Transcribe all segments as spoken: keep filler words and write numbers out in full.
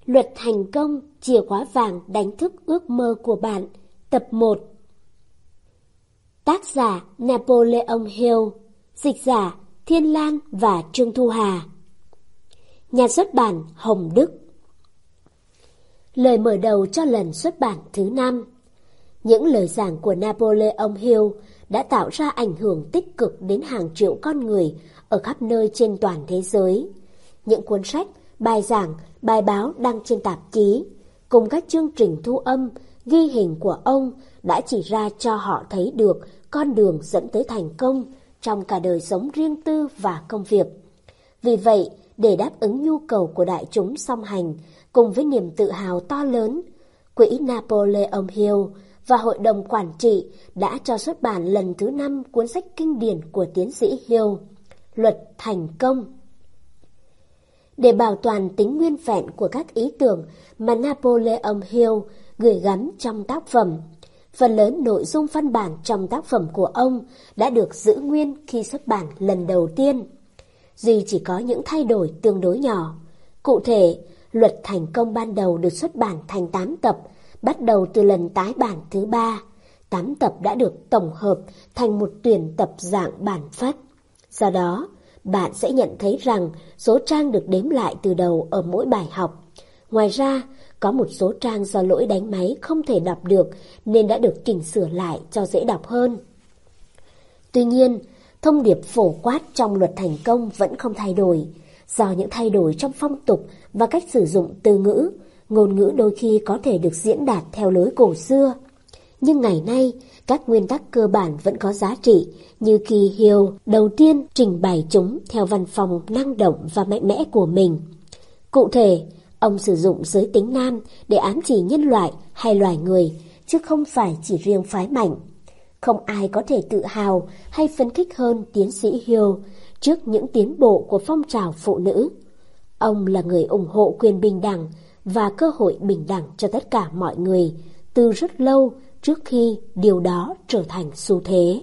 Luật thành công, chìa khóa vàng đánh thức ước mơ của bạn. Tập một. Tác giả Napoleon Hill. Dịch giả Thiên Lan và Trương Thu Hà. Nhà xuất bản Hồng Đức. Lời mở đầu cho lần xuất bản thứ năm. Những lời giảng của Napoleon Hill đã tạo ra ảnh hưởng tích cực đến hàng triệu con người ở khắp nơi trên toàn thế giới. Những cuốn sách, bài giảng, bài báo đăng trên tạp chí, cùng các chương trình thu âm, ghi hình của ông đã chỉ ra cho họ thấy được con đường dẫn tới thành công trong cả đời sống riêng tư và công việc. Vì vậy, để đáp ứng nhu cầu của đại chúng song hành cùng với niềm tự hào to lớn, Quỹ Napoleon Hill và Hội đồng Quản trị đã cho xuất bản lần thứ năm cuốn sách kinh điển của tiến sĩ Hill, Luật Thành Công. Để bảo toàn tính nguyên vẹn của các ý tưởng mà Napoleon Hill gửi gắm trong tác phẩm, phần lớn nội dung văn bản trong tác phẩm của ông đã được giữ nguyên khi xuất bản lần đầu tiên, duy chỉ có những thay đổi tương đối nhỏ. Cụ thể, Luật Thành Công ban đầu được xuất bản thành tám tập, bắt đầu từ lần tái bản thứ ba. tám tập đã được tổng hợp thành một tuyển tập dạng bản phách. Do đó, bạn sẽ nhận thấy rằng số trang được đếm lại từ đầu ở mỗi bài học. Ngoài ra, có một số trang do lỗi đánh máy không thể đọc được nên đã được chỉnh sửa lại cho dễ đọc hơn. Tuy nhiên, thông điệp phổ quát trong Luật Thành Công vẫn không thay đổi. Do những thay đổi trong phong tục và cách sử dụng từ ngữ, ngôn ngữ đôi khi có thể được diễn đạt theo lối cổ xưa. Nhưng ngày nay, các nguyên tắc cơ bản vẫn có giá trị, như khi Hill đầu tiên trình bày chúng theo văn phong năng động và mạnh mẽ của mình. Cụ thể, ông sử dụng giới tính nam để ám chỉ nhân loại hay loài người, chứ không phải chỉ riêng phái mạnh. Không ai có thể tự hào hay phấn khích hơn tiến sĩ Hill trước những tiến bộ của phong trào phụ nữ. Ông là người ủng hộ quyền bình đẳng và cơ hội bình đẳng cho tất cả mọi người từ rất lâu trước khi điều đó trở thành xu thế.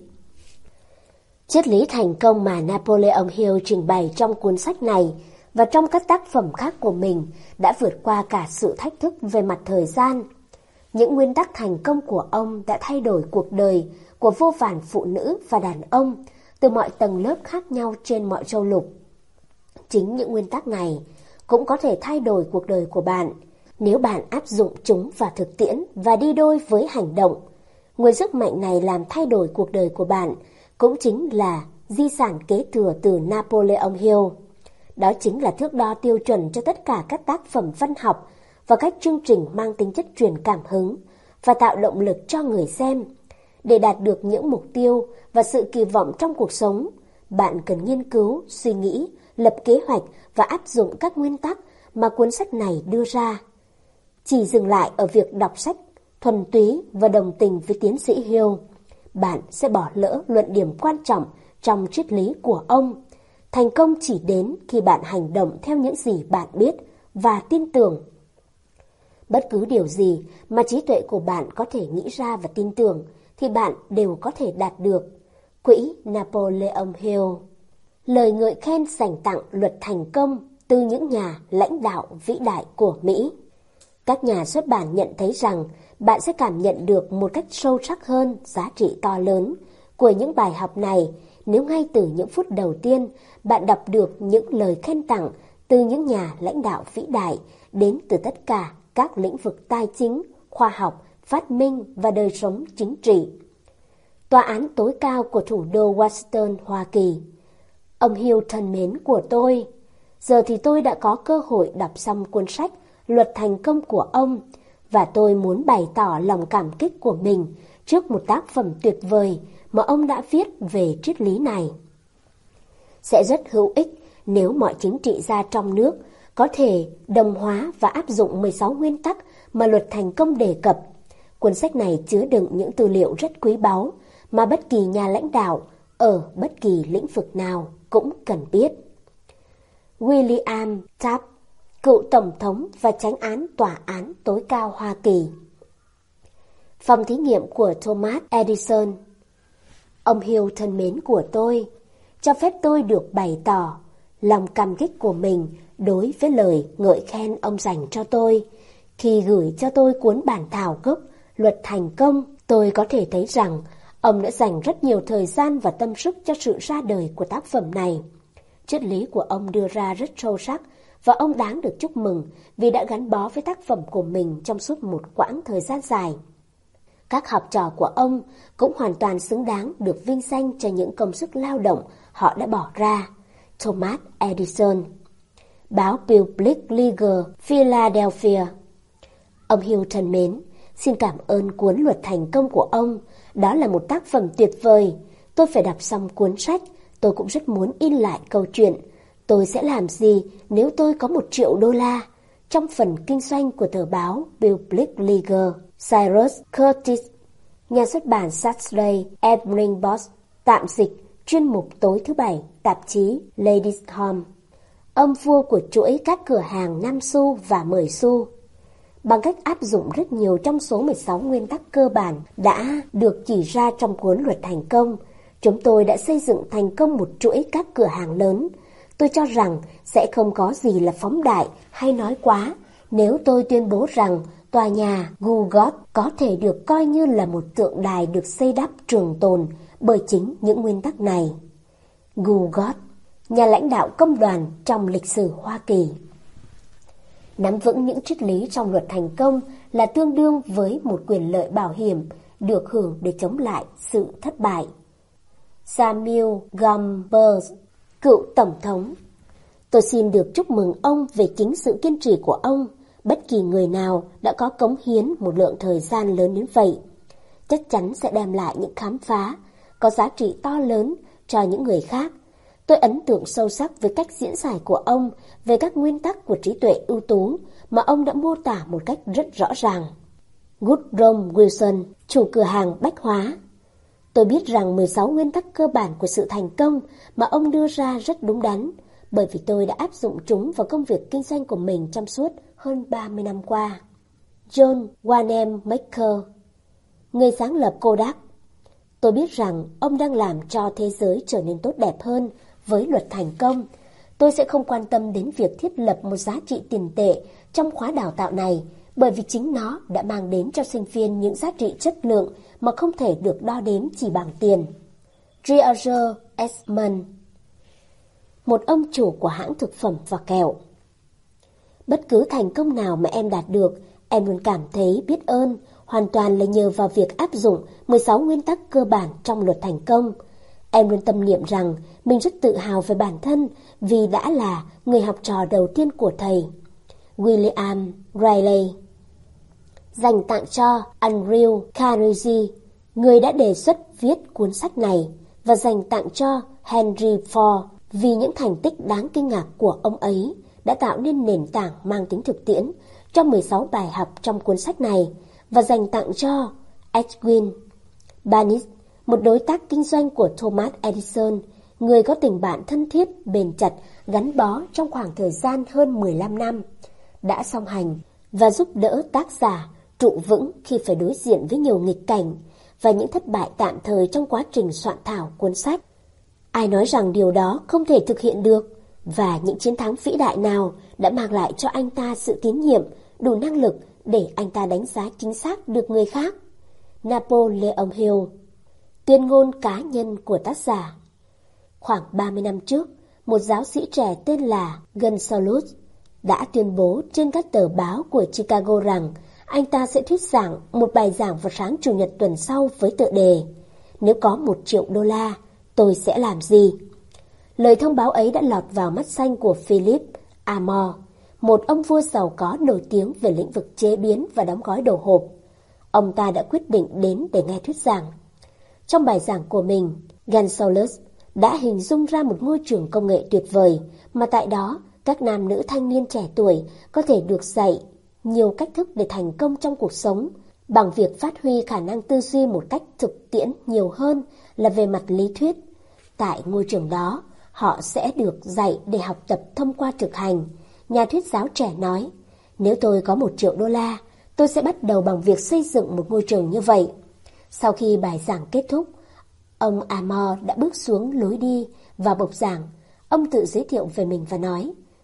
Triết lý thành công mà Napoleon Hill trình bày trong cuốn sách này và trong các tác phẩm khác của mình đã vượt qua cả sự thách thức về mặt thời gian. Những nguyên tắc thành công của ông đã thay đổi cuộc đời của vô vàn phụ nữ và đàn ông từ mọi tầng lớp khác nhau trên mọi châu lục. Chính những nguyên tắc này cũng có thể thay đổi cuộc đời của bạn nếu bạn áp dụng chúng vào thực tiễn và đi đôi với hành động. Nguồn sức mạnh này làm thay đổi cuộc đời của bạn cũng chính là di sản kế thừa từ Napoleon Hill. Đó chính là thước đo tiêu chuẩn cho tất cả các tác phẩm văn học và các chương trình mang tính chất truyền cảm hứng và tạo động lực cho người xem. Để đạt được những mục tiêu và sự kỳ vọng trong cuộc sống, bạn cần nghiên cứu, suy nghĩ, lập kế hoạch và áp dụng các nguyên tắc mà cuốn sách này đưa ra. Chỉ dừng lại ở việc đọc sách thuần túy và đồng tình với tiến sĩ Hill, bạn sẽ bỏ lỡ luận điểm quan trọng trong triết lý của ông. Thành công chỉ đến khi bạn hành động theo những gì bạn biết và tin tưởng. Bất cứ điều gì mà trí tuệ của bạn có thể nghĩ ra và tin tưởng thì bạn đều có thể đạt được. Quỹ Napoleon Hill. Lời ngợi khen dành tặng Luật Thành Công từ những nhà lãnh đạo vĩ đại của Mỹ. Các nhà xuất bản nhận thấy rằng bạn sẽ cảm nhận được một cách sâu sắc hơn giá trị to lớn của những bài học này nếu ngay từ những phút đầu tiên bạn đọc được những lời khen tặng từ những nhà lãnh đạo vĩ đại đến từ tất cả các lĩnh vực tài chính, khoa học, phát minh và đời sống chính trị. Tòa án tối cao của thủ đô Washington, Hoa Kỳ. Ông Hill thân mến của tôi, giờ thì tôi đã có cơ hội đọc xong cuốn sách Luật Thành Công của ông, và tôi muốn bày tỏ lòng cảm kích của mình trước một tác phẩm tuyệt vời mà ông đã viết về triết lý này. Sẽ rất hữu ích nếu mọi chính trị gia trong nước có thể đồng hóa và áp dụng mười sáu nguyên tắc mà Luật Thành Công đề cập. Cuốn sách này chứa đựng những tư liệu rất quý báu mà bất kỳ nhà lãnh đạo ở bất kỳ lĩnh vực nào cũng cần biết. William Taft, cựu Tổng thống và Chánh án Tòa án tối cao Hoa Kỳ. Phòng thí nghiệm của Thomas Edison. Ông Hill thân mến của tôi, cho phép tôi được bày tỏ lòng cảm kích của mình đối với lời ngợi khen ông dành cho tôi. Khi gửi cho tôi cuốn bản thảo gốc Luật Thành Công, tôi có thể thấy rằng ông đã dành rất nhiều thời gian và tâm sức cho sự ra đời của tác phẩm này. Triết lý của ông đưa ra rất sâu sắc và ông đáng được chúc mừng vì đã gắn bó với tác phẩm của mình trong suốt một quãng thời gian dài. Các học trò của ông cũng hoàn toàn xứng đáng được vinh danh cho những công sức lao động họ đã bỏ ra. Thomas Edison. Báo Public Ledger, Philadelphia. Ông Hill thân mến, xin cảm ơn cuốn Luật Thành Công của ông. Đó là một tác phẩm tuyệt vời. Tôi phải đọc xong cuốn sách. Tôi cũng rất muốn in lại câu chuyện. Tôi sẽ làm gì nếu tôi có một triệu đô la? Trong phần kinh doanh của tờ báo Public Ledger, Cyrus Curtis, nhà xuất bản Saturday Evening Post, tạm dịch, chuyên mục tối thứ bảy, tạp chí Ladies Home. Ông vua của chuỗi các cửa hàng năm xu và mười xu. Bằng cách áp dụng rất nhiều trong số mười sáu nguyên tắc cơ bản đã được chỉ ra trong cuốn Luật Thành Công, chúng tôi đã xây dựng thành công một chuỗi các cửa hàng lớn. Tôi cho rằng sẽ không có gì là phóng đại hay nói quá nếu tôi tuyên bố rằng tòa nhà Gugot có thể được coi như là một tượng đài được xây đắp trường tồn bởi chính những nguyên tắc này. Gugot, nhà lãnh đạo công đoàn trong lịch sử Hoa Kỳ. Nắm vững những triết lý trong Luật Thành Công là tương đương với một quyền lợi bảo hiểm được hưởng để chống lại sự thất bại. Samuel Goebbels, cựu tổng thống. Tôi xin được chúc mừng ông về chính sự kiên trì của ông. Bất kỳ người nào đã có cống hiến một lượng thời gian lớn đến vậy chắc chắn sẽ đem lại những khám phá có giá trị to lớn cho những người khác. Tôi ấn tượng sâu sắc với cách diễn giải của ông về các nguyên tắc của trí tuệ ưu tú mà ông đã mô tả một cách rất rõ ràng. Woodrow Wilson, chủ cửa hàng bách hóa. Tôi biết rằng mười sáu nguyên tắc cơ bản của sự thành công mà ông đưa ra rất đúng đắn, bởi vì tôi đã áp dụng chúng vào công việc kinh doanh của mình trong suốt hơn ba mươi năm qua. John Wanamaker, người sáng lập Kodak. Tôi biết rằng ông đang làm cho thế giới trở nên tốt đẹp hơn với Luật Thành Công. Tôi sẽ không quan tâm đến việc thiết lập một giá trị tiền tệ trong khóa đào tạo này, bởi vì chính nó đã mang đến cho sinh viên những giá trị chất lượng mà không thể được đo đếm chỉ bằng tiền. Roger Eastman, một ông chủ của hãng thực phẩm và kẹo. Bất cứ thành công nào mà em đạt được, em luôn cảm thấy biết ơn, hoàn toàn là nhờ vào việc áp dụng mười sáu nguyên tắc cơ bản trong Luật Thành Công. Em luôn tâm niệm rằng mình rất tự hào về bản thân vì đã là người học trò đầu tiên của thầy. William Riley. Dành tặng cho Andrew Carnegie, người đã đề xuất viết cuốn sách này, và dành tặng cho Henry Ford vì những thành tích đáng kinh ngạc của ông ấy đã tạo nên nền tảng mang tính thực tiễn cho mười sáu bài học trong cuốn sách này, và dành tặng cho Edwin Barnes, một đối tác kinh doanh của Thomas Edison, người có tình bạn thân thiết, bền chặt, gắn bó trong khoảng thời gian hơn mười lăm năm, đã song hành và giúp đỡ tác giả trụ vững khi phải đối diện với nhiều nghịch cảnh và những thất bại tạm thời trong quá trình soạn thảo cuốn sách. Ai nói rằng điều đó không thể thực hiện được, và những chiến thắng vĩ đại nào đã mang lại cho anh ta sự tín nhiệm, đủ năng lực để anh ta đánh giá chính xác được người khác. Napoleon Hill. Tuyên ngôn cá nhân của tác giả. Khoảng ba mươi năm trước, một giáo sĩ trẻ tên là Gonzalez đã tuyên bố trên các tờ báo của Chicago rằng anh ta sẽ thuyết giảng một bài giảng vào sáng Chủ nhật tuần sau với tựa đề "Nếu có một triệu đô la, tôi sẽ làm gì?" Lời thông báo ấy đã lọt vào mắt xanh của Philip Amor, một ông vua giàu có nổi tiếng về lĩnh vực chế biến và đóng gói đồ hộp. Ông ta đã quyết định đến để nghe thuyết giảng. Trong bài giảng của mình, Gonzalez đã hình dung ra một ngôi trường công nghệ tuyệt vời mà tại đó các nam nữ thanh niên trẻ tuổi có thể được dạy nhiều cách thức để thành công trong cuộc sống bằng việc phát huy khả năng tư duy một cách thực tiễn nhiều hơn là về mặt lý thuyết. Tại ngôi trường đó, họ sẽ được dạy để học tập thông qua thực hành. Nhà thuyết giáo trẻ nói, nếu tôi có một triệu đô la, tôi sẽ bắt đầu bằng việc xây dựng một ngôi trường như vậy. Sau khi bài giảng kết thúc, ông Amor đã bước xuống lối đi và bục giảng. Ông tự giới thiệu về mình và nói,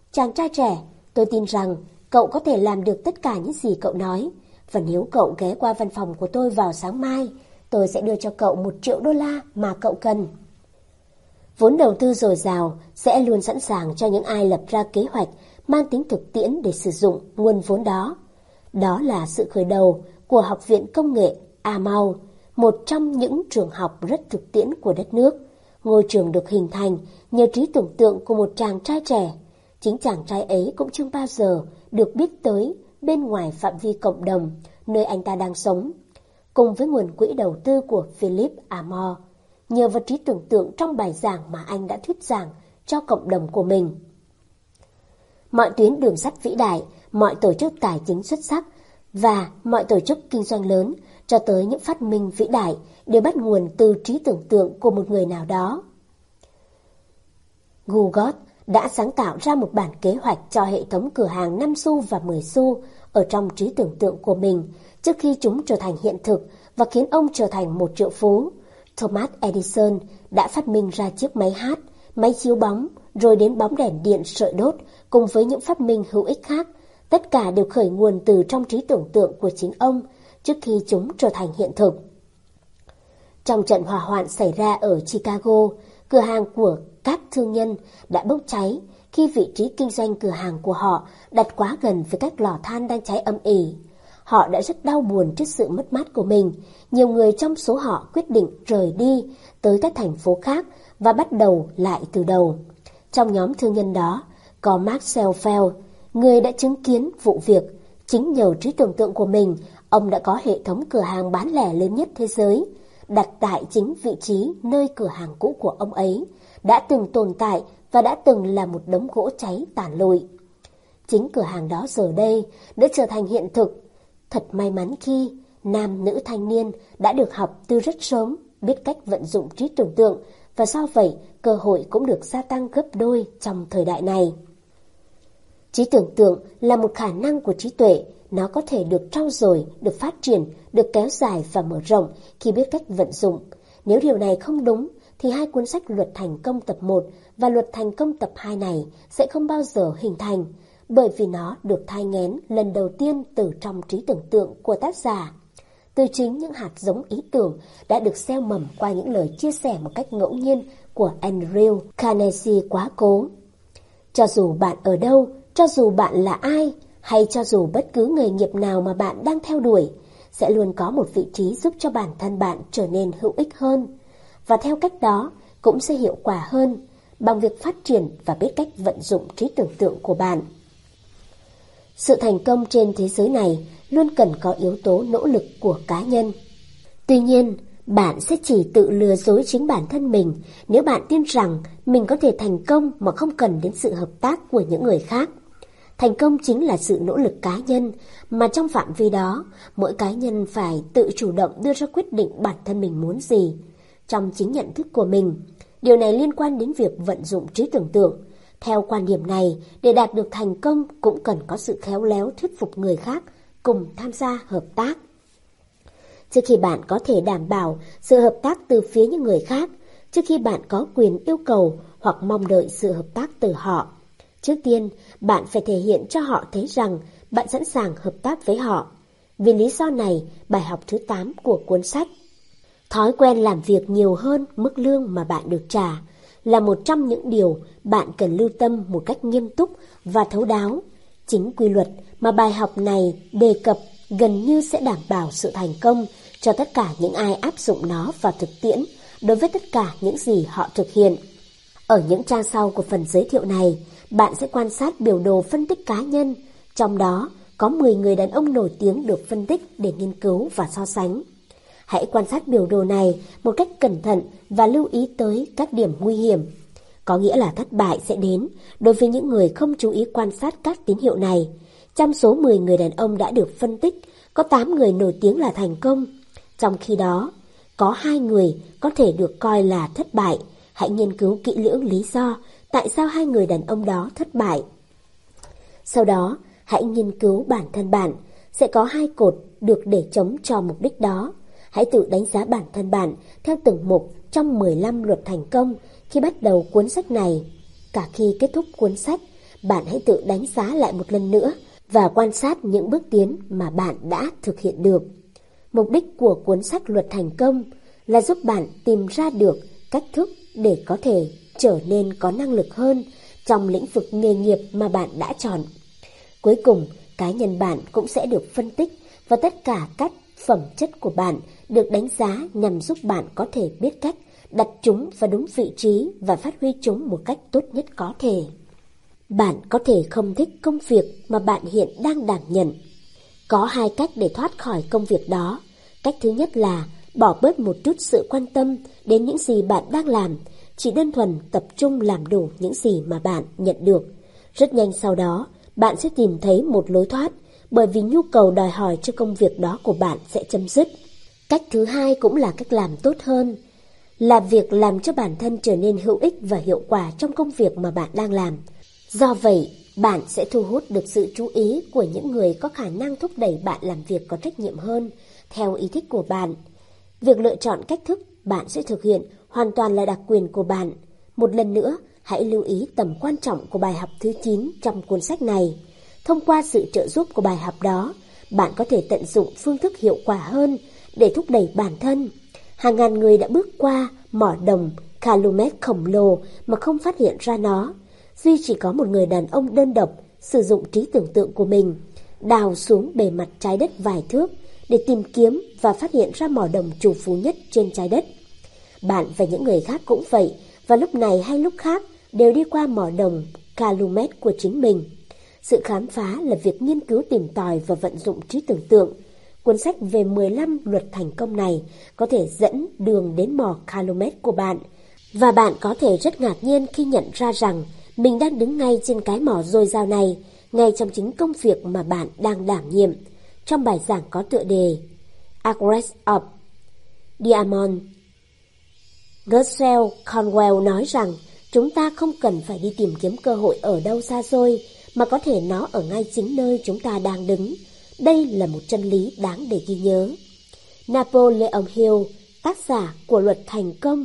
Chàng trai trẻ, tôi tin rằng cậu có thể làm được tất cả những gì cậu nói. Và nếu cậu ghé qua văn phòng của tôi vào sáng mai, tôi sẽ đưa cho cậu một triệu đô la mà cậu cần. Vốn đầu tư dồi dào sẽ luôn sẵn sàng cho những ai lập ra kế hoạch mang tính thực tiễn để sử dụng nguồn vốn đó. Đó là sự khởi đầu của Học viện Công nghệ Amau, một trong những trường học rất thực tiễn của đất nước. Ngôi trường được hình thành nhờ trí tưởng tượng của một chàng trai trẻ. Chính chàng trai ấy cũng chưa bao giờ được biết tới bên ngoài phạm vi cộng đồng nơi anh ta đang sống. Cùng với nguồn quỹ đầu tư của Philip Amor, nhờ vào trí tưởng tượng trong bài giảng mà anh đã thuyết giảng cho cộng đồng của mình. Mọi tuyến đường sắt vĩ đại, mọi tổ chức tài chính xuất sắc và mọi tổ chức kinh doanh lớn cho tới những phát minh vĩ đại đều bắt nguồn từ trí tưởng tượng của một người nào đó. Gougot đã sáng tạo ra một bản kế hoạch cho hệ thống cửa hàng năm xu và mười xu ở trong trí tưởng tượng của mình trước khi chúng trở thành hiện thực và khiến ông trở thành một triệu phú. Thomas Edison đã phát minh ra chiếc máy hát, máy chiếu bóng, rồi đến bóng đèn điện sợi đốt cùng với những phát minh hữu ích khác. Tất cả đều khởi nguồn từ trong trí tưởng tượng của chính ông trước khi chúng trở thành hiện thực. Trong trận hỏa hoạn xảy ra ở Chicago, cửa hàng của các thương nhân đã bốc cháy khi vị trí kinh doanh cửa hàng của họ đặt quá gần với các lò than đang cháy âm ỉ. Họ đã rất đau buồn trước sự mất mát của mình. Nhiều người trong số họ quyết định rời đi tới các thành phố khác và bắt đầu lại từ đầu. Trong nhóm thương nhân đó có Marcel Fell, người đã chứng kiến vụ việc. Chính nhờ trí tưởng tượng của mình, ông đã có hệ thống cửa hàng bán lẻ lớn nhất thế giới, đặt tại chính vị trí nơi cửa hàng cũ của ông ấy đã từng tồn tại và đã từng là một đống gỗ cháy tàn lụi. Chính cửa hàng đó giờ đây đã trở thành hiện thực. Thật may mắn khi nam nữ thanh niên đã được học từ rất sớm, biết cách vận dụng trí tưởng tượng, và do vậy cơ hội cũng được gia tăng gấp đôi trong thời đại này. Trí tưởng tượng là một khả năng của trí tuệ. Nó có thể được trau dồi, được phát triển, được kéo dài và mở rộng khi biết cách vận dụng. Nếu điều này không đúng, thì hai cuốn sách Luật Thành Công tập một và Luật Thành Công tập hai này sẽ không bao giờ hình thành, bởi vì nó được thai nghén lần đầu tiên từ trong trí tưởng tượng của tác giả. Từ chính những hạt giống ý tưởng đã được gieo mầm qua những lời chia sẻ một cách ngẫu nhiên của Andrew Carnegie quá cố. Cho dù bạn ở đâu, cho dù bạn là ai, hay cho dù bất cứ nghề nghiệp nào mà bạn đang theo đuổi, sẽ luôn có một vị trí giúp cho bản thân bạn trở nên hữu ích hơn. Và theo cách đó cũng sẽ hiệu quả hơn bằng việc phát triển và biết cách vận dụng trí tưởng tượng của bạn. Sự thành công trên thế giới này luôn cần có yếu tố nỗ lực của cá nhân. Tuy nhiên, bạn sẽ chỉ tự lừa dối chính bản thân mình nếu bạn tin rằng mình có thể thành công mà không cần đến sự hợp tác của những người khác. Thành công chính là sự nỗ lực cá nhân, mà trong phạm vi đó, mỗi cá nhân phải tự chủ động đưa ra quyết định bản thân mình muốn gì. Trong chính nhận thức của mình, điều này liên quan đến việc vận dụng trí tưởng tượng. Theo quan điểm này, để đạt được thành công cũng cần có sự khéo léo thuyết phục người khác cùng tham gia hợp tác. Trước khi bạn có thể đảm bảo sự hợp tác từ phía những người khác, trước khi bạn có quyền yêu cầu hoặc mong đợi sự hợp tác từ họ, trước tiên bạn phải thể hiện cho họ thấy rằng bạn sẵn sàng hợp tác với họ. Vì lý do này, bài học thứ tám của cuốn sách Thói quen làm việc nhiều hơn mức lương mà bạn được trả là một trong những điều bạn cần lưu tâm một cách nghiêm túc và thấu đáo. Chính quy luật mà bài học này đề cập gần như sẽ đảm bảo sự thành công cho tất cả những ai áp dụng nó vào thực tiễn đối với tất cả những gì họ thực hiện. Ở những trang sau của phần giới thiệu này, bạn sẽ quan sát biểu đồ phân tích cá nhân, trong đó có mười người đàn ông nổi tiếng được phân tích để nghiên cứu và so sánh. Hãy quan sát biểu đồ này một cách cẩn thận và lưu ý tới các điểm nguy hiểm. Có nghĩa là thất bại sẽ đến đối với những người không chú ý quan sát các tín hiệu này. Trong số mười người đàn ông đã được phân tích, có tám người nổi tiếng là thành công. Trong khi đó, có hai người có thể được coi là thất bại. Hãy nghiên cứu kỹ lưỡng lý do tại sao hai người đàn ông đó thất bại. Sau đó, hãy nghiên cứu bản thân bạn. Sẽ có hai cột được để chống cho mục đích đó. Hãy tự đánh giá bản thân bạn theo từng mục trong mười lăm luật thành công khi bắt đầu cuốn sách này. Cả khi kết thúc cuốn sách, bạn hãy tự đánh giá lại một lần nữa và quan sát những bước tiến mà bạn đã thực hiện được. Mục đích của cuốn sách Luật Thành Công là giúp bạn tìm ra được cách thức để có thể trở nên có năng lực hơn trong lĩnh vực nghề nghiệp mà bạn đã chọn. Cuối cùng, cá nhân bạn cũng sẽ được phân tích và tất cả các phẩm chất của bạn được đánh giá nhằm giúp bạn có thể biết cách đặt chúng vào đúng vị trí và phát huy chúng một cách tốt nhất có thể. Bạn có thể không thích công việc mà bạn hiện đang đảm nhận. Có hai cách để thoát khỏi công việc đó. Cách thứ nhất là bỏ bớt một chút sự quan tâm đến những gì bạn đang làm, chỉ đơn thuần tập trung làm đủ những gì mà bạn nhận được. Rất nhanh sau đó, bạn sẽ tìm thấy một lối thoát, bởi vì nhu cầu đòi hỏi cho công việc đó của bạn sẽ chấm dứt. Cách thứ hai cũng là cách làm tốt hơn, là việc làm cho bản thân trở nên hữu ích và hiệu quả trong công việc mà bạn đang làm. Do vậy, bạn sẽ thu hút được sự chú ý của những người có khả năng thúc đẩy bạn làm việc có trách nhiệm hơn, theo ý thích của bạn. Việc lựa chọn cách thức bạn sẽ thực hiện hoàn toàn là đặc quyền của bạn. Một lần nữa, hãy lưu ý tầm quan trọng của bài học thứ chín trong cuốn sách này. Thông qua sự trợ giúp của bài học đó, bạn có thể tận dụng phương thức hiệu quả hơn để thúc đẩy bản thân. Hàng ngàn người đã bước qua mỏ đồng Calumet khổng lồ mà không phát hiện ra nó. Duy chỉ có một người đàn ông đơn độc sử dụng trí tưởng tượng của mình, đào xuống bề mặt trái đất vài thước để tìm kiếm và phát hiện ra mỏ đồng trù phú nhất trên trái đất. Bạn và những người khác cũng vậy, và lúc này hay lúc khác đều đi qua mỏ đồng Calumet của chính mình. Sự khám phá là việc nghiên cứu tìm tòi và vận dụng trí tưởng tượng. Cuốn sách về mười lăm luật thành công này có thể dẫn đường đến mỏ Calumet của bạn, và bạn có thể rất ngạc nhiên khi nhận ra rằng mình đang đứng ngay trên cái mỏ dồi dào này, ngay trong chính công việc mà bạn đang đảm nhiệm. Trong bài giảng có tựa đề Aggress of Diamond, Russell Conwell nói rằng chúng ta không cần phải đi tìm kiếm cơ hội ở đâu xa xôi, mà có thể nó ở ngay chính nơi chúng ta đang đứng. Đây là một chân lý đáng để ghi nhớ. Napoleon Hill, tác giả của Luật Thành Công.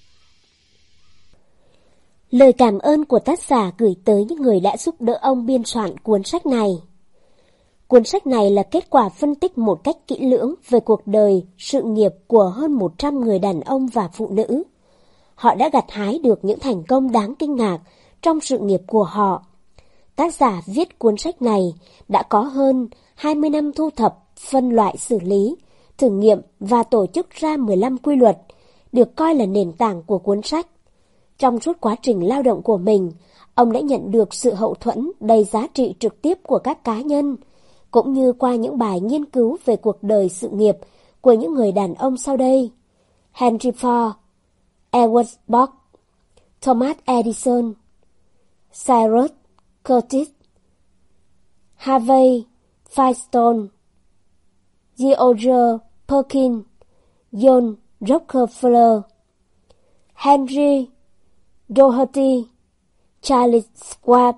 Lời cảm ơn của tác giả gửi tới những người đã giúp đỡ ông biên soạn cuốn sách này. Cuốn sách này là kết quả phân tích một cách kỹ lưỡng về cuộc đời, sự nghiệp của hơn một trăm người đàn ông và phụ nữ. Họ đã gặt hái được những thành công đáng kinh ngạc trong sự nghiệp của họ. Tác giả viết cuốn sách này đã có hơn hai mươi năm thu thập, phân loại xử lý, thử nghiệm và tổ chức ra mười lăm quy luật, được coi là nền tảng của cuốn sách. Trong suốt quá trình lao động của mình, ông đã nhận được sự hậu thuẫn đầy giá trị trực tiếp của các cá nhân, cũng như qua những bài nghiên cứu về cuộc đời sự nghiệp của những người đàn ông sau đây: Henry Ford, Edward Bock, Thomas Edison, Cyrus Curtis, Harvey Firestone, George Perkins, John Rockefeller, Henry Doherty, Charles Schwab,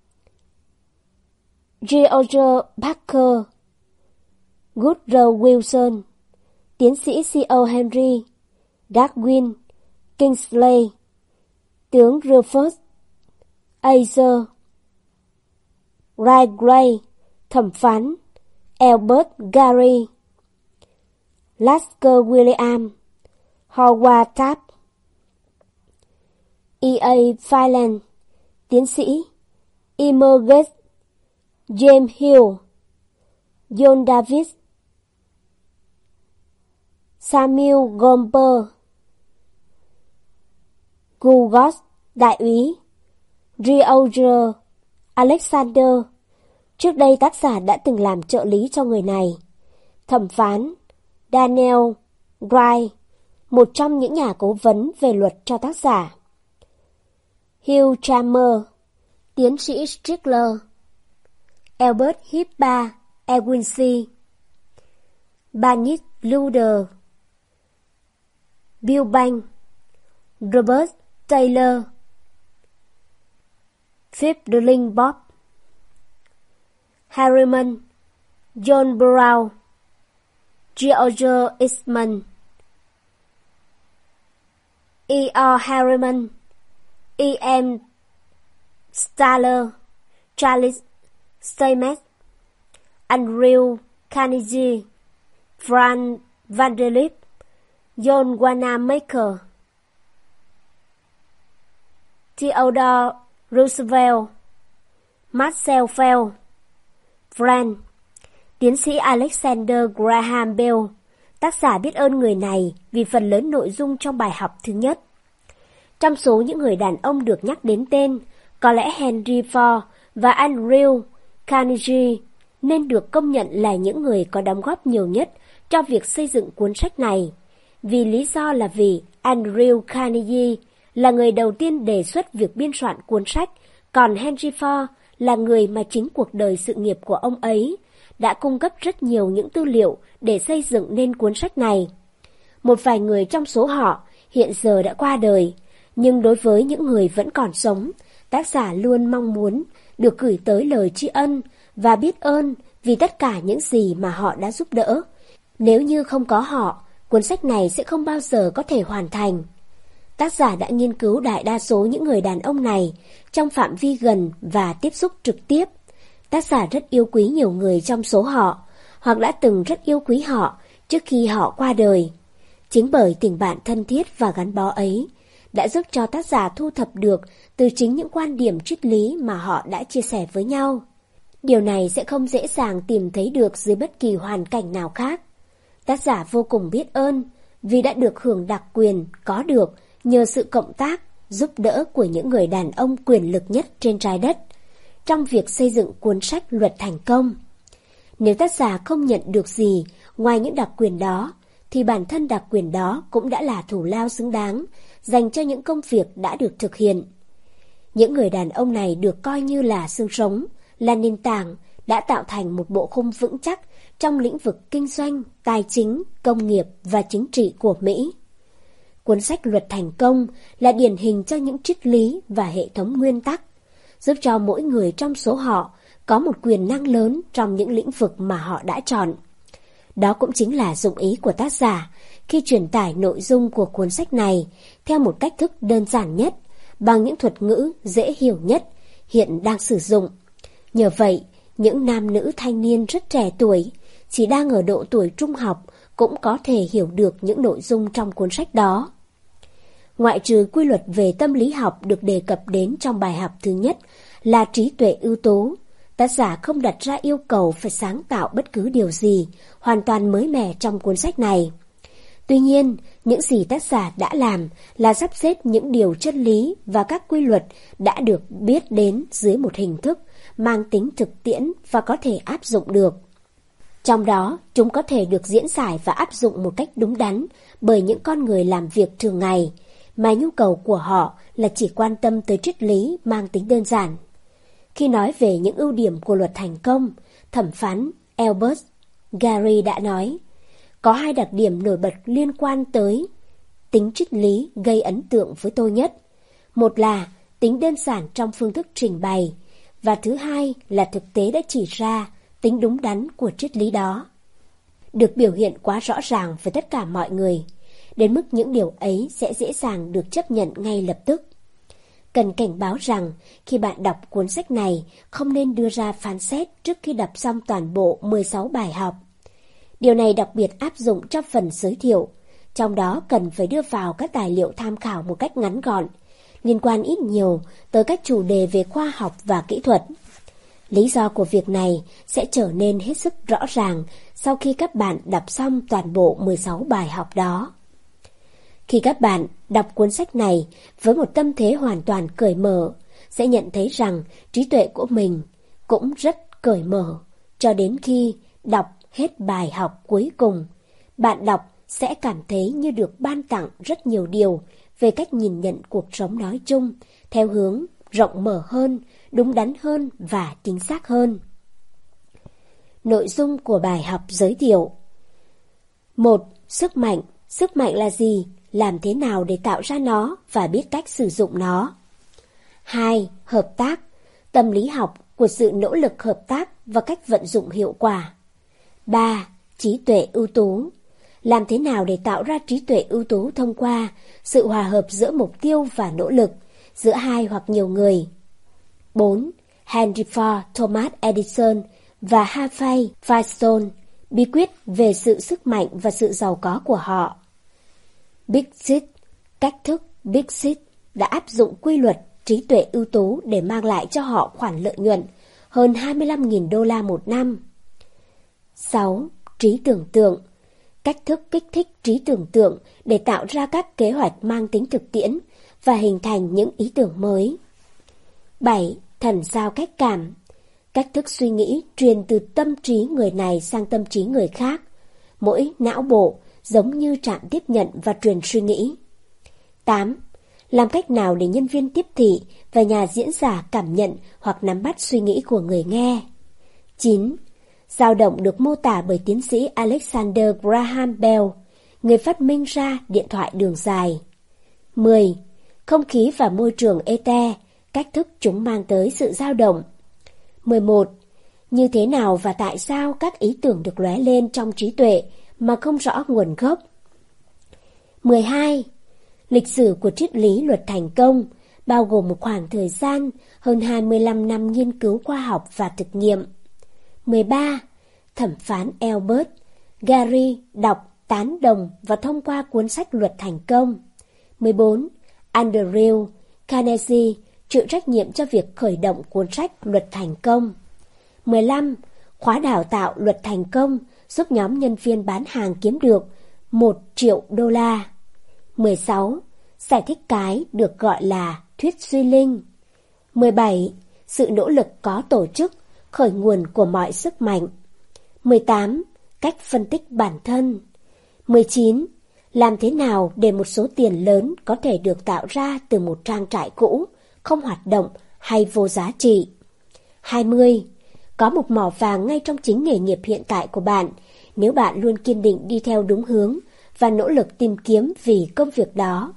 George Parker, Woodrow Wilson, tiến sĩ C O Henry, Darwin, Kingsley, tướng Rufus Aizer, Ray Gray, thẩm phán Albert Gary, Lasker William, Howard Taft, E A Phelan, tiến sĩ, Emmer Gates, James Hill, John Davis, Samuel Goldberg, Gugos đại úy, George Alexander. Trước đây tác giả đã từng làm trợ lý cho người này. Thẩm phán Daniel Gray, một trong những nhà cố vấn về luật cho tác giả. Hugh Chalmers, tiến sĩ Strickler, Albert Hippa Ewinsi, Barnett Luder, Bill Bank, Robert Taylor, Fielding Bob, Harriman, John Brown, George Eastman, E R Harriman, E M Staller, Charles Stamets, Andrew Carnegie, Frank Vanderlip, John Wanamaker, Theodore Roosevelt, Marcel Fell, Frank, tiến sĩ Alexander Graham Bell. Tác giả biết ơn người này vì phần lớn nội dung trong bài học thứ nhất. Trong số những người đàn ông được nhắc đến tên, có lẽ Henry Ford và Andrew Carnegie nên được công nhận là những người có đóng góp nhiều nhất cho việc xây dựng cuốn sách này. Vì lý do là vì Andrew Carnegie là người đầu tiên đề xuất việc biên soạn cuốn sách, còn Henry Ford là người mà chính cuộc đời sự nghiệp của ông ấy đã cung cấp rất nhiều những tư liệu để xây dựng nên cuốn sách này. Một vài người trong số họ hiện giờ đã qua đời, nhưng đối với những người vẫn còn sống, tác giả luôn mong muốn được gửi tới lời tri ân và biết ơn vì tất cả những gì mà họ đã giúp đỡ. Nếu như không có họ, cuốn sách này sẽ không bao giờ có thể hoàn thành. Tác giả đã nghiên cứu đại đa số những người đàn ông này trong phạm vi gần và tiếp xúc trực tiếp. Tác giả rất yêu quý nhiều người trong số họ, hoặc đã từng rất yêu quý họ trước khi họ qua đời. Chính bởi tình bạn thân thiết và gắn bó ấy đã giúp cho tác giả thu thập được từ chính những quan điểm triết lý mà họ đã chia sẻ với nhau. Điều này sẽ không dễ dàng tìm thấy được dưới bất kỳ hoàn cảnh nào khác. Tác giả vô cùng biết ơn vì đã được hưởng đặc quyền có được nhờ sự cộng tác, giúp đỡ của những người đàn ông quyền lực nhất trên trái đất trong việc xây dựng cuốn sách Luật Thành Công. Nếu tác giả không nhận được gì ngoài những đặc quyền đó, thì bản thân đặc quyền đó cũng đã là thù lao xứng đáng dành cho những công việc đã được thực hiện. Những người đàn ông này được coi như là xương sống, là nền tảng đã tạo thành một bộ khung vững chắc trong lĩnh vực kinh doanh, tài chính, công nghiệp và chính trị của Mỹ. Cuốn sách Luật Thành Công là điển hình cho những triết lý và hệ thống nguyên tắc, giúp cho mỗi người trong số họ có một quyền năng lớn trong những lĩnh vực mà họ đã chọn. Đó cũng chính là dụng ý của tác giả khi truyền tải nội dung của cuốn sách này theo một cách thức đơn giản nhất, bằng những thuật ngữ dễ hiểu nhất hiện đang sử dụng. Nhờ vậy, những nam nữ thanh niên rất trẻ tuổi, chỉ đang ở độ tuổi trung học, cũng có thể hiểu được những nội dung trong cuốn sách đó. Ngoại trừ quy luật về tâm lý học được đề cập đến trong bài học thứ nhất là trí tuệ ưu tú, tác giả không đặt ra yêu cầu phải sáng tạo bất cứ điều gì hoàn toàn mới mẻ trong cuốn sách này. Tuy nhiên, những gì tác giả đã làm là sắp xếp những điều chân lý và các quy luật đã được biết đến dưới một hình thức mang tính thực tiễn và có thể áp dụng được. Trong đó, chúng có thể được diễn giải và áp dụng một cách đúng đắn bởi những con người làm việc thường ngày, mà nhu cầu của họ là chỉ quan tâm tới triết lý mang tính đơn giản. Khi nói về những ưu điểm của Luật Thành Công, thẩm phán Albert Gary đã nói, có hai đặc điểm nổi bật liên quan tới tính triết lý gây ấn tượng với tôi nhất. Một là tính đơn giản trong phương thức trình bày, và thứ hai là thực tế đã chỉ ra tính đúng đắn của triết lý đó. Được biểu hiện quá rõ ràng với tất cả mọi người, đến mức những điều ấy sẽ dễ dàng được chấp nhận ngay lập tức. Cần cảnh báo rằng khi bạn đọc cuốn sách này không nên đưa ra phán xét trước khi đọc xong toàn bộ mười sáu bài học. Điều này đặc biệt áp dụng cho phần giới thiệu, trong đó cần phải đưa vào các tài liệu tham khảo một cách ngắn gọn, liên quan ít nhiều tới các chủ đề về khoa học và kỹ thuật. Lý do của việc này sẽ trở nên hết sức rõ ràng sau khi các bạn đọc xong toàn bộ mười sáu bài học đó. Khi các bạn đọc cuốn sách này với một tâm thế hoàn toàn cởi mở, sẽ nhận thấy rằng trí tuệ của mình cũng rất cởi mở, cho đến khi đọc hết bài học cuối cùng. Bạn đọc sẽ cảm thấy như được ban tặng rất nhiều điều về cách nhìn nhận cuộc sống nói chung, theo hướng rộng mở hơn, đúng đắn hơn và chính xác hơn. Nội dung của bài học giới thiệu. một. Sức mạnh. Sức mạnh là gì? Làm thế nào để tạo ra nó và biết cách sử dụng nó? hai. Hợp tác. Tâm lý học của sự nỗ lực hợp tác và cách vận dụng hiệu quả. ba. Trí tuệ ưu tú. Làm thế nào để tạo ra trí tuệ ưu tú thông qua sự hòa hợp giữa mục tiêu và nỗ lực, giữa hai hoặc nhiều người. bốn. Henry Ford, Thomas Edison và Harvey Firestone, bí quyết về sự sức mạnh và sự giàu có của họ. Big Six, cách thức Big Six đã áp dụng quy luật trí tuệ ưu tú để mang lại cho họ khoản lợi nhuận hơn hai mươi lăm nghìn đô la một năm. sáu. Trí tưởng tượng, cách thức kích thích trí tưởng tượng để tạo ra các kế hoạch mang tính thực tiễn và hình thành những ý tưởng mới. bảy. Thần giao cách cảm, cách thức suy nghĩ truyền từ tâm trí người này sang tâm trí người khác. Mỗi não bộ giống như trạm tiếp nhận và truyền suy nghĩ. tám. Làm cách nào để nhân viên tiếp thị và nhà diễn giả cảm nhận hoặc nắm bắt suy nghĩ của người nghe. chín. Dao động được mô tả bởi tiến sĩ Alexander Graham Bell, người phát minh ra điện thoại đường dài. mười. Không khí và môi trường ete, cách thức chúng mang tới sự dao động. mười một. Như thế nào và tại sao các ý tưởng được lóe lên trong trí tuệ mà không rõ nguồn gốc. mười hai. Lịch sử của triết lý luật thành công, bao gồm một khoảng thời gian hơn hai mươi lăm năm nghiên cứu khoa học và thực nghiệm. mười ba. Thẩm phán Albert Gary đọc, tán đồng và thông qua cuốn sách Luật Thành Công. mười bốn. Andrew Carnegie chịu trách nhiệm cho việc khởi động cuốn sách Luật Thành Công. mười lăm. Khóa đào tạo Luật Thành Công giúp nhóm nhân viên bán hàng kiếm được một triệu đô la. mười sáu. Giải thích cái được gọi là thuyết suy linh. mười bảy. Sự nỗ lực có tổ chức, khởi nguồn của mọi sức mạnh. mười tám. Cách phân tích bản thân. mười chín. Làm thế nào để một số tiền lớn có thể được tạo ra từ một trang trại cũ, không hoạt động hay vô giá trị. hai mươi. Có một mỏ vàng ngay trong chính nghề nghiệp hiện tại của bạn, nếu bạn luôn kiên định đi theo đúng hướng và nỗ lực tìm kiếm vì công việc đó.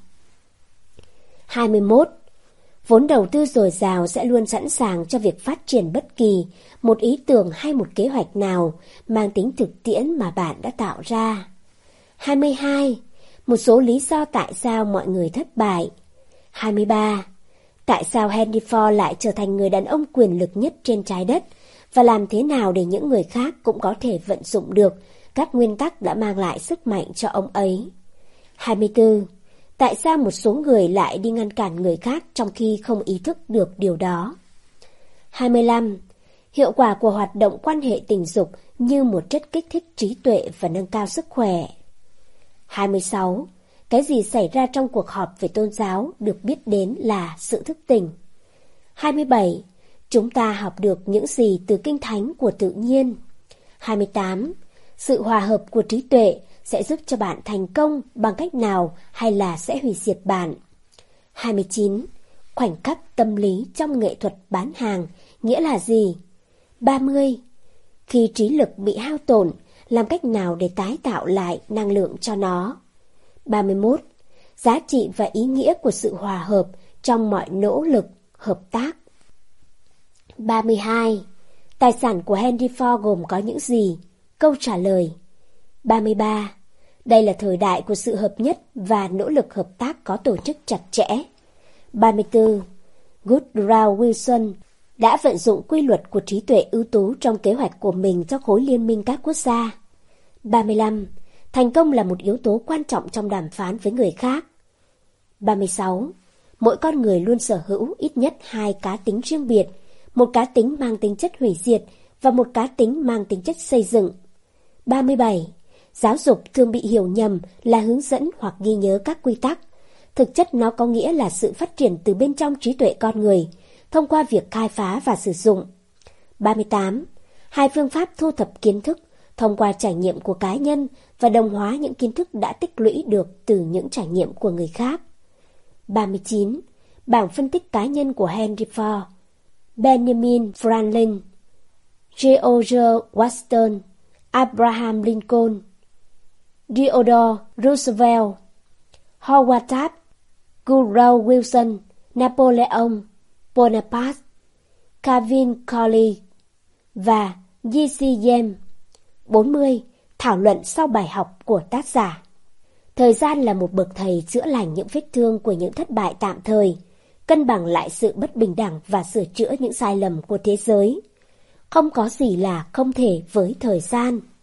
hai mươi mốt. Vốn đầu tư dồi dào sẽ luôn sẵn sàng cho việc phát triển bất kỳ một ý tưởng hay một kế hoạch nào mang tính thực tiễn mà bạn đã tạo ra. hai mươi hai. Một số lý do tại sao mọi người thất bại. hai mươi ba. Tại sao Henry Ford lại trở thành người đàn ông quyền lực nhất trên trái đất và làm thế nào để những người khác cũng có thể vận dụng được các nguyên tắc đã mang lại sức mạnh cho ông ấy. hai mươi tư. Tại sao một số người lại đi ngăn cản người khác trong khi không ý thức được điều đó? hai mươi lăm. Hiệu quả của hoạt động quan hệ tình dục như một chất kích thích trí tuệ và nâng cao sức khỏe. hai mươi sáu. Cái gì xảy ra trong cuộc họp về tôn giáo được biết đến là sự thức tỉnh. hai mươi bảy. Chúng ta học được những gì từ kinh thánh của tự nhiên. hai mươi tám. Sự hòa hợp của trí tuệ sẽ giúp cho bạn thành công bằng cách nào hay là sẽ hủy diệt bạn. hai mươi chín. Khoảnh khắc tâm lý trong nghệ thuật bán hàng nghĩa là gì? ba mươi. Khi trí lực bị hao tổn, làm cách nào để tái tạo lại năng lượng cho nó? ba mươi mốt. Giá trị và ý nghĩa của sự hòa hợp trong mọi nỗ lực hợp tác. ba mươi hai. Tài sản của Henry Ford gồm có những gì? Câu trả lời. ba mươi ba. Đây là thời đại của sự hợp nhất và nỗ lực hợp tác có tổ chức chặt chẽ. ba mươi tư. Woodrow Wilson đã vận dụng quy luật của trí tuệ ưu tú trong kế hoạch của mình cho khối liên minh các quốc gia. ba mươi lăm. Thành công là một yếu tố quan trọng trong đàm phán với người khác. ba mươi sáu. Mỗi con người luôn sở hữu ít nhất hai cá tính riêng biệt, một cá tính mang tính chất hủy diệt và một cá tính mang tính chất xây dựng. ba mươi bảy. Giáo dục thường bị hiểu nhầm là hướng dẫn hoặc ghi nhớ các quy tắc. Thực chất nó có nghĩa là sự phát triển từ bên trong trí tuệ con người, thông qua việc khai phá và sử dụng. ba mươi tám. Hai phương pháp thu thập kiến thức, thông qua trải nghiệm của cá nhân và đồng hóa những kiến thức đã tích lũy được từ những trải nghiệm của người khác. ba mươi chín. Bảng phân tích cá nhân của Henry Ford, Benjamin Franklin, George Washington, Abraham Lincoln, Theodore Roosevelt, Howard Taft, Woodrow Wilson, Napoleon Bonaparte, Calvin Coolidge và Jesse James. bốn mươi. Thảo luận sau bài học của tác giả. Thời gian là một bậc thầy chữa lành những vết thương của những thất bại tạm thời. cân bằng lại sự bất bình đẳng và sửa chữa những sai lầm của thế giới. Không có gì là không thể với thời gian.